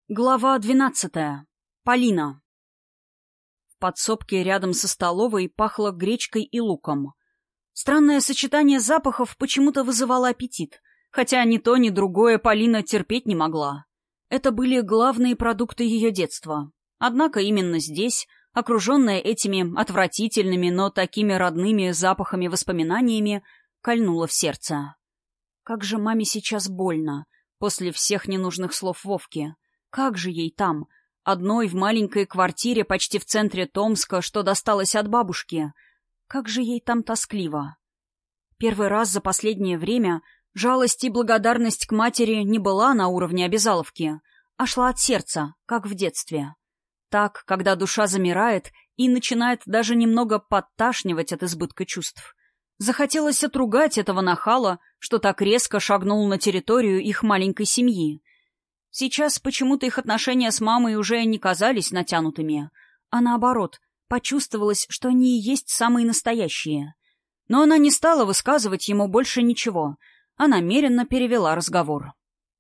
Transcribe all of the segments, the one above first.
Глава 12. Полина. В подсобке рядом со столовой пахло гречкой и луком. Странное сочетание запахов почему-то вызывало аппетит, хотя ни то, ни другое Полина терпеть не могла. Это были главные продукты ее детства. Однако именно здесь, окруженная этими отвратительными, но такими родными запахами-воспоминаниями, кольнуло в сердце. Как же маме сейчас больно после всех ненужных слов Вовки. Как же ей там, одной в маленькой квартире почти в центре Томска, что досталось от бабушки? Как же ей там тоскливо. Первый раз за последнее время жалость и благодарность к матери не была на уровне обязаловки, а шла от сердца, как в детстве. Так, когда душа замирает и начинает даже немного подташнивать от избытка чувств. Захотелось отругать этого нахала, что так резко шагнул на территорию их маленькой семьи. Сейчас почему-то их отношения с мамой уже не казались натянутыми, а наоборот, почувствовалось, что они и есть самые настоящие. Но она не стала высказывать ему больше ничего, а намеренно перевела разговор.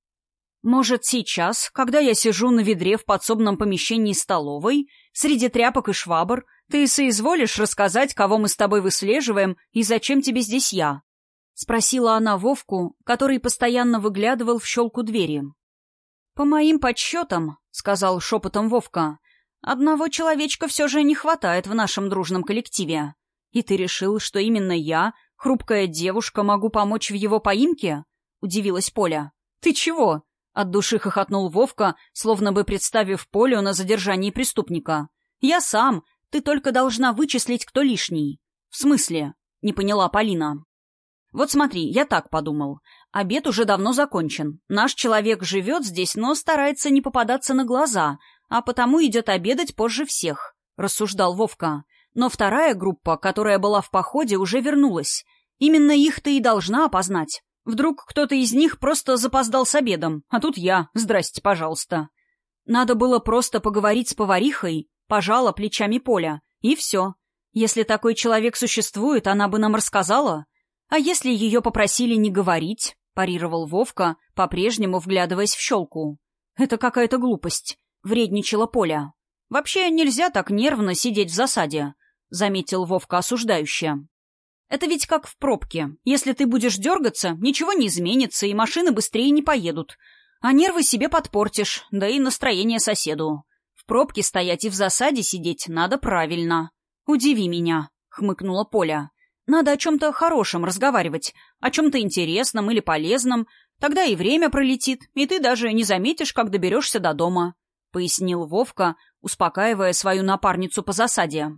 «Может, сейчас, когда я сижу на ведре в подсобном помещении столовой, среди тряпок и швабр, ты соизволишь рассказать, кого мы с тобой выслеживаем и зачем тебе здесь я?» — спросила она Вовку, который постоянно выглядывал в щелку двери. «По моим подсчетам, — сказал шепотом Вовка, — одного человечка все же не хватает в нашем дружном коллективе. И ты решил, что именно я, хрупкая девушка, могу помочь в его поимке?» — удивилась Поля. «Ты чего?» — от души хохотнул Вовка, словно бы представив Полю на задержании преступника. «Я сам. Ты только должна вычислить, кто лишний». «В смысле?» — не поняла Полина. «Вот смотри, я так подумал. Обед уже давно закончен. Наш человек живет здесь, но старается не попадаться на глаза, а потому идет обедать позже всех», — рассуждал Вовка. «Но вторая группа, которая была в походе, уже вернулась. Именно их ты и должна опознать. Вдруг кто-то из них просто запоздал с обедом, а тут я. Здрасте, пожалуйста». Надо было просто поговорить с поварихой, пожала плечами Поля, и все. Если такой человек существует, она бы нам рассказала. «А если ее попросили не говорить?» — парировал Вовка, по-прежнему вглядываясь в щелку. «Это какая-то глупость», — вредничала Поля. «Вообще нельзя так нервно сидеть в засаде», — заметил Вовка осуждающе. «Это ведь как в пробке. Если ты будешь дергаться, ничего не изменится, и машины быстрее не поедут. А нервы себе подпортишь, да и настроение соседу. В пробке стоять и в засаде сидеть надо правильно». «Удиви меня», — хмыкнула Поля. «Надо о чем-то хорошем разговаривать, о чем-то интересном или полезном. Тогда и время пролетит, и ты даже не заметишь, как доберешься до дома», — пояснил Вовка, успокаивая свою напарницу по засаде.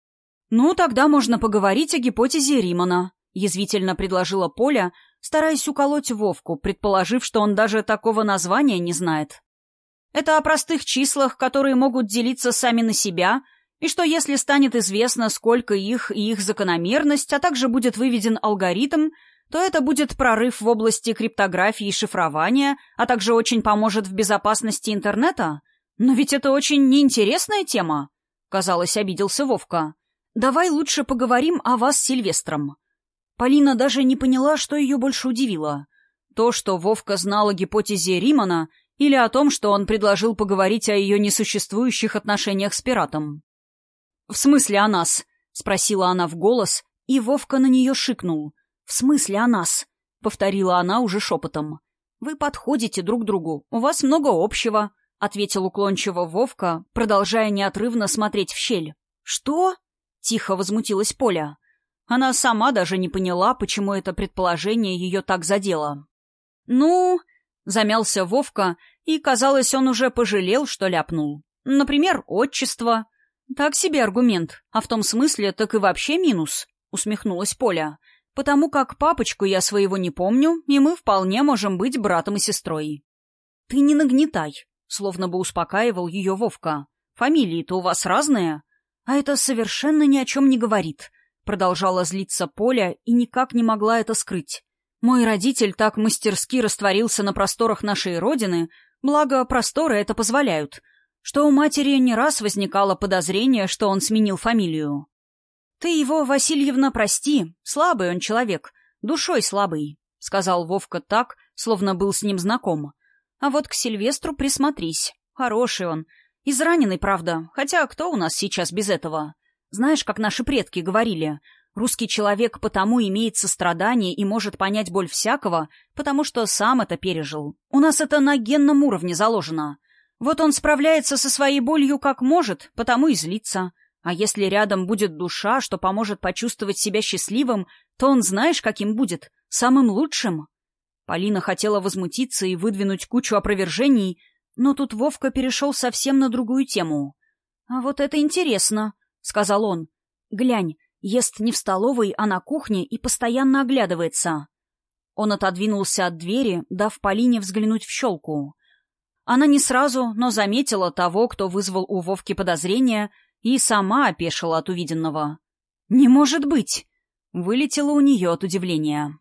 «Ну, тогда можно поговорить о гипотезе Римана», — язвительно предложила Поля, стараясь уколоть Вовку, предположив, что он даже такого названия не знает. «Это о простых числах, которые могут делиться сами на себя, и что если станет известно, сколько их и их закономерность, а также будет выведен алгоритм, то это будет прорыв в области криптографии и шифрования, а также очень поможет в безопасности интернета? Но ведь это очень неинтересная тема», — казалось, обиделся Вовка. «Давай лучше поговорим о вас с Сильвестром». Полина даже не поняла, что ее больше удивило. То, что Вовка знал о гипотезе Римана, или о том, что он предложил поговорить о ее несуществующих отношениях с пиратом. «В смысле о нас?» — спросила она в голос, и Вовка на нее шикнул. «В смысле о нас?» — повторила она уже шепотом. «Вы подходите друг другу, у вас много общего», — ответил уклончиво Вовка, продолжая неотрывно смотреть в щель. «Что?» — тихо возмутилась Поля. Она сама даже не поняла, почему это предположение ее так задело. «Ну...» — замялся Вовка, и, казалось, он уже пожалел, что ляпнул. «Например, отчество». «Так себе аргумент, а в том смысле так и вообще минус», — усмехнулась Поля. «Потому как папочку я своего не помню, и мы вполне можем быть братом и сестрой». «Ты не нагнетай», — словно бы успокаивал ее Вовка. «Фамилии-то у вас разные». «А это совершенно ни о чем не говорит», — продолжала злиться Поля и никак не могла это скрыть. «Мой родитель так мастерски растворился на просторах нашей родины, благо просторы это позволяют, что у матери не раз возникало подозрение, что он сменил фамилию. «Ты его, Васильевна, прости, слабый он человек, душой слабый», — сказал Вовка так, словно был с ним знаком. «А вот к Сильвестру присмотрись. Хороший он. Израненный, правда. Хотя кто у нас сейчас без этого? Знаешь, как наши предки говорили, русский человек потому имеет сострадание и может понять боль всякого, потому что сам это пережил. У нас это на генном уровне заложено. Вот он справляется со своей болью как может, потому и злится. А если рядом будет душа, что поможет почувствовать себя счастливым, то он знаешь, каким будет? Самым лучшим. Полина хотела возмутиться и выдвинуть кучу опровержений, но тут Вовка перешел совсем на другую тему. «А вот это интересно», — сказал он. «Глянь, ест не в столовой, а на кухне и постоянно оглядывается». Он отодвинулся от двери, дав Полине взглянуть в щелку. Она не сразу, но заметила того, кто вызвал у Вовки подозрения, и сама опешила от увиденного. «Не может быть!» — вылетело у нее от удивления.